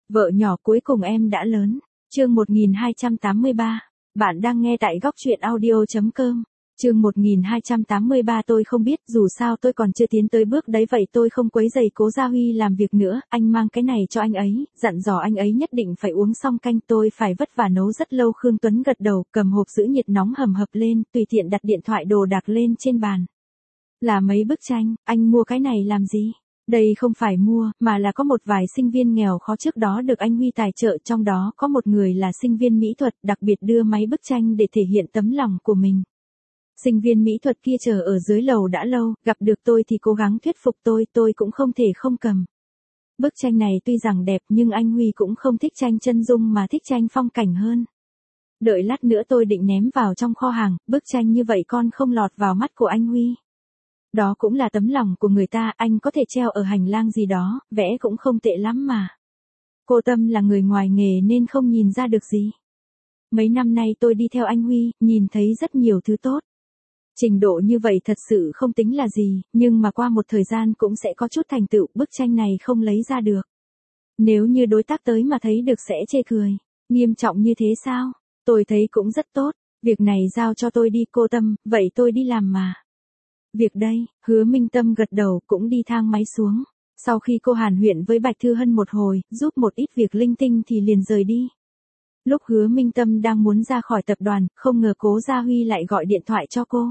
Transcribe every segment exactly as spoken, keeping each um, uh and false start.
Vợ nhỏ cuối cùng em đã lớn. Chương một nghìn hai trăm tám mươi ba. Bạn đang nghe tại góc truyện audio chấm com. Chương một nghìn hai trăm tám mươi ba tôi không biết, dù sao tôi còn chưa tiến tới bước đấy vậy tôi không quấy rầy Cố Gia Huy làm việc nữa, anh mang cái này cho anh ấy, dặn dò anh ấy nhất định phải uống xong canh tôi phải vất vả nấu rất lâu. Khương Tuấn gật đầu, cầm hộp giữ nhiệt nóng hầm hập lên, tùy tiện đặt điện thoại đồ đạc lên trên bàn. Là mấy bức tranh, anh mua cái này làm gì? Đây không phải mua, mà là có một vài sinh viên nghèo khó trước đó được anh Huy tài trợ, trong đó có một người là sinh viên mỹ thuật, đặc biệt đưa máy bức tranh để thể hiện tấm lòng của mình. Sinh viên mỹ thuật kia chờ ở dưới lầu đã lâu, gặp được tôi thì cố gắng thuyết phục tôi, tôi cũng không thể không cầm. Bức tranh này tuy rằng đẹp nhưng anh Huy cũng không thích tranh chân dung mà thích tranh phong cảnh hơn. Đợi lát nữa tôi định ném vào trong kho hàng, bức tranh như vậy con không lọt vào mắt của anh Huy. Đó cũng là tấm lòng của người ta, anh có thể treo ở hành lang gì đó, vẽ cũng không tệ lắm mà. Cô Tâm là người ngoài nghề nên không nhìn ra được gì. Mấy năm nay tôi đi theo anh Huy, nhìn thấy rất nhiều thứ tốt. Trình độ như vậy thật sự không tính là gì, nhưng mà qua một thời gian cũng sẽ có chút thành tựu, bức tranh này không lấy ra được. Nếu như đối tác tới mà thấy được sẽ chê cười. Nghiêm trọng như thế sao? Tôi thấy cũng rất tốt, việc này giao cho tôi đi cô Tâm, vậy tôi đi làm mà. Việc đây, Hứa Minh Tâm gật đầu cũng đi thang máy xuống. Sau khi cô hàn huyên với Bạch Thư Hân một hồi, giúp một ít việc linh tinh thì liền rời đi. Lúc Hứa Minh Tâm đang muốn ra khỏi tập đoàn, không ngờ Cố Gia Huy lại gọi điện thoại cho cô.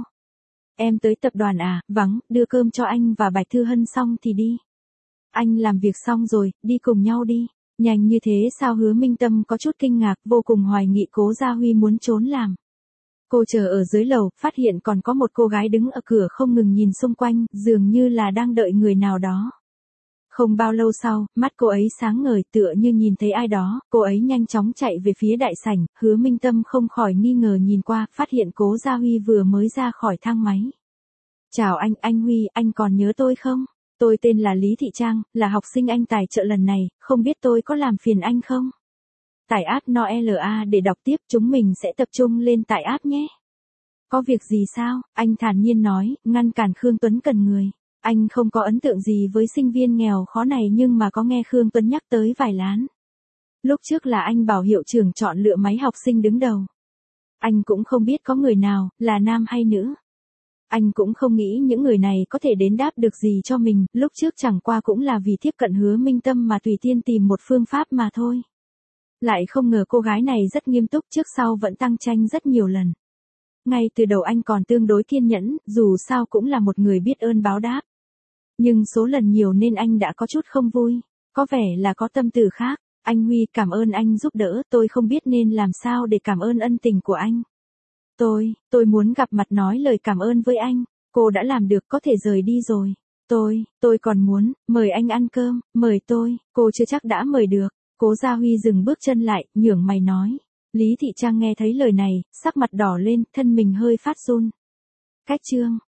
Em tới tập đoàn à? Vắng, đưa cơm cho anh và Bạch Thư Hân xong thì đi. Anh làm việc xong rồi, đi cùng nhau đi. Nhanh như thế sao? Hứa Minh Tâm có chút kinh ngạc, vô cùng hoài nghị Cố Gia Huy muốn trốn làm. Cô chờ ở dưới lầu, phát hiện còn có một cô gái đứng ở cửa không ngừng nhìn xung quanh, dường như là đang đợi người nào đó. Không bao lâu sau, mắt cô ấy sáng ngời tựa như nhìn thấy ai đó, cô ấy nhanh chóng chạy về phía đại sảnh, Hứa Minh Tâm không khỏi nghi ngờ nhìn qua, phát hiện Cố Gia Huy vừa mới ra khỏi thang máy. Chào anh, anh Huy, anh còn nhớ tôi không? Tôi tên là Lý Thị Trang, là học sinh anh tài trợ lần này, không biết tôi có làm phiền anh không? Tải app Noela để đọc tiếp, chúng mình sẽ tập trung lên tải app nhé. Có việc gì sao? Anh thản nhiên nói, ngăn cản Khương Tuấn cần người. Anh không có ấn tượng gì với sinh viên nghèo khó này nhưng mà có nghe Khương Tuấn nhắc tới vài lán. Lúc trước là anh bảo hiệu trưởng chọn lựa máy học sinh đứng đầu. Anh cũng không biết có người nào, là nam hay nữ. Anh cũng không nghĩ những người này có thể đến đáp được gì cho mình, lúc trước chẳng qua cũng là vì tiếp cận Hứa Minh Tâm mà tùy tiên tìm một phương pháp mà thôi. Lại không ngờ cô gái này rất nghiêm túc, trước sau vẫn tăng tranh rất nhiều lần. Ngay từ đầu anh còn tương đối kiên nhẫn, dù sao cũng là một người biết ơn báo đáp. Nhưng số lần nhiều nên anh đã có chút không vui, có vẻ là có tâm tư khác. Anh Huy, cảm ơn anh giúp đỡ, tôi không biết nên làm sao để cảm ơn ân tình của anh. Tôi, tôi muốn gặp mặt nói lời cảm ơn với anh, cô đã làm được có thể rời đi rồi. Tôi, tôi còn muốn, mời anh ăn cơm, mời tôi, cô chưa chắc đã mời được. Cố Gia Huy dừng bước chân lại, nhướng mày nói. Lý Thị Trang nghe thấy lời này, sắc mặt đỏ lên, thân mình hơi phát run. Cách chương.